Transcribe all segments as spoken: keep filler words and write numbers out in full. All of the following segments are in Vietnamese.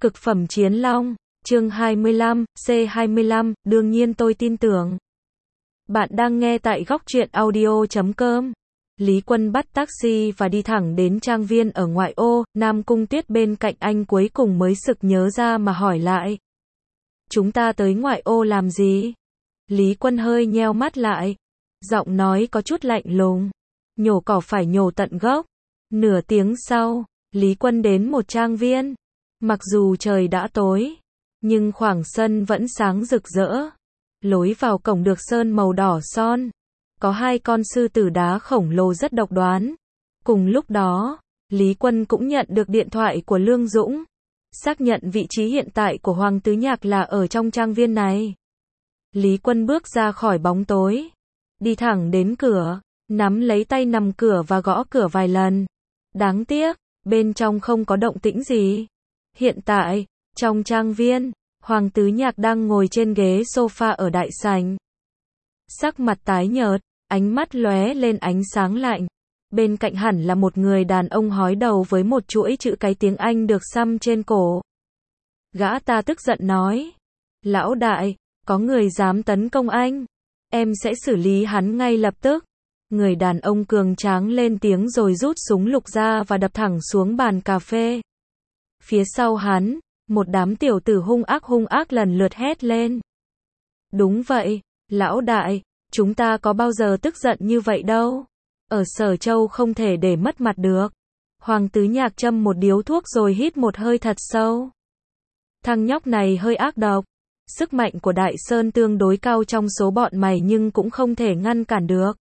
Cực phẩm chiến long, chương hai mươi lăm, C hai mươi lăm, đương nhiên tôi tin tưởng. Bạn đang nghe tại góc truyện audio chấm com. Lý Quân bắt taxi và đi thẳng đến trang viên ở ngoại ô, Nam Cung Tuyết bên cạnh anh cuối cùng mới sực nhớ ra mà hỏi lại. Chúng ta tới ngoại ô làm gì? Lý Quân hơi nheo mắt lại. Giọng nói có chút lạnh lùng. Nhổ cỏ phải nhổ tận gốc. Nửa tiếng sau, Lý Quân đến một trang viên. Mặc dù trời đã tối, nhưng khoảng sân vẫn sáng rực rỡ. Lối vào cổng được sơn màu đỏ son. Có hai con sư tử đá khổng lồ rất độc đoán. Cùng lúc đó, Lý Quân cũng nhận được điện thoại của Lương Dũng. Xác nhận vị trí hiện tại của Hoàng Tứ Nhạc là ở trong trang viên này. Lý Quân bước ra khỏi bóng tối. Đi thẳng đến cửa, nắm lấy tay nằm cửa và gõ cửa vài lần. Đáng tiếc, bên trong không có động tĩnh gì. Hiện tại, trong trang viên, Hoàng Tứ Nhạc đang ngồi trên ghế sofa ở đại sảnh. Sắc mặt tái nhợt, ánh mắt lóe lên ánh sáng lạnh. Bên cạnh hẳn là một người đàn ông hói đầu với một chuỗi chữ cái tiếng Anh được xăm trên cổ. Gã ta tức giận nói. Lão đại, có người dám tấn công anh. Em sẽ xử lý hắn ngay lập tức. Người đàn ông cường tráng lên tiếng rồi rút súng lục ra và đập thẳng xuống bàn cà phê. Phía sau hắn, một đám tiểu tử hung ác hung ác lần lượt hét lên. Đúng vậy, lão đại, chúng ta có bao giờ tức giận như vậy đâu. Ở Sở Châu không thể để mất mặt được. Hoàng Tứ Nhạc châm một điếu thuốc rồi hít một hơi thật sâu. Thằng nhóc này hơi ác độc. Sức mạnh của Đại Sơn tương đối cao trong số bọn mày nhưng cũng không thể ngăn cản được.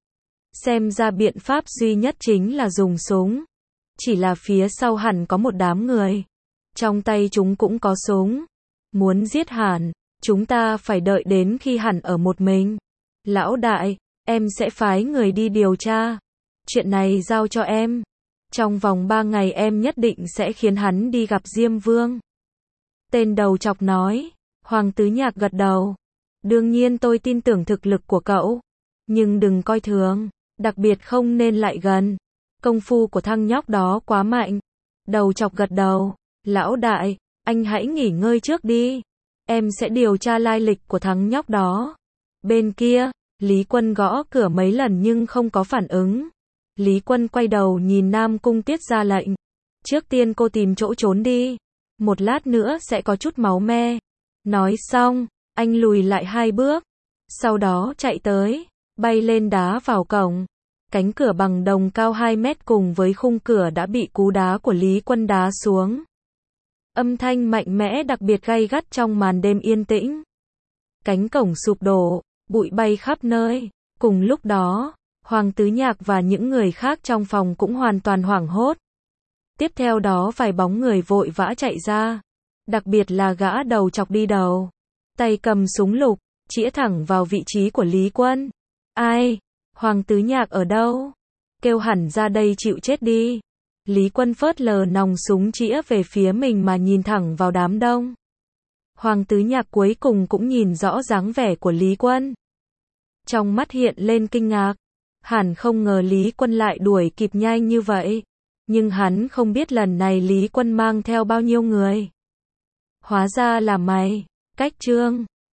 Xem ra biện pháp duy nhất chính là dùng súng. Chỉ là phía sau hẳn có một đám người. Trong tay chúng cũng có súng. Muốn giết hẳn, chúng ta phải đợi đến khi hẳn ở một mình. Lão đại, em sẽ phái người đi điều tra. Chuyện này giao cho em. Trong vòng ba ngày em nhất định sẽ khiến hắn đi gặp Diêm Vương. Tên đầu chọc nói. Hoàng Tứ Nhạc gật đầu. Đương nhiên tôi tin tưởng thực lực của cậu. Nhưng đừng coi thường. Đặc biệt không nên lại gần. Công phu của thằng nhóc đó quá mạnh. Đầu chọc gật đầu. Lão đại, anh hãy nghỉ ngơi trước đi. Em sẽ điều tra lai lịch của thằng nhóc đó. Bên kia, Lý Quân gõ cửa mấy lần nhưng không có phản ứng. Lý Quân quay đầu nhìn Nam Cung Tuyết ra lệnh. Trước tiên cô tìm chỗ trốn đi. Một lát nữa sẽ có chút máu me. Nói xong, anh lùi lại hai bước. Sau đó chạy tới, bay lên đá vào cổng. Cánh cửa bằng đồng cao hai mét cùng với khung cửa đã bị cú đá của Lý Quân đá xuống. Âm thanh mạnh mẽ đặc biệt gay gắt trong màn đêm yên tĩnh. Cánh cổng sụp đổ, bụi bay khắp nơi. Cùng lúc đó, Hoàng Tứ Nhạc và những người khác trong phòng cũng hoàn toàn hoảng hốt. Tiếp theo đó vài bóng người vội vã chạy ra. Đặc biệt là gã đầu chọc đi đầu. Tay cầm súng lục, chĩa thẳng vào vị trí của Lý Quân. Ai? Hoàng Tứ Nhạc ở đâu? Kêu hẳn ra đây chịu chết đi. Lý Quân phớt lờ nòng súng chĩa về phía mình mà nhìn thẳng vào đám đông. Hoàng Tứ Nhạc cuối cùng cũng nhìn rõ dáng vẻ của Lý Quân. Trong mắt hiện lên kinh ngạc. Hẳn không ngờ Lý Quân lại đuổi kịp nhanh như vậy. Nhưng hắn không biết lần này Lý Quân mang theo bao nhiêu người. Hóa ra là mày. Cách chương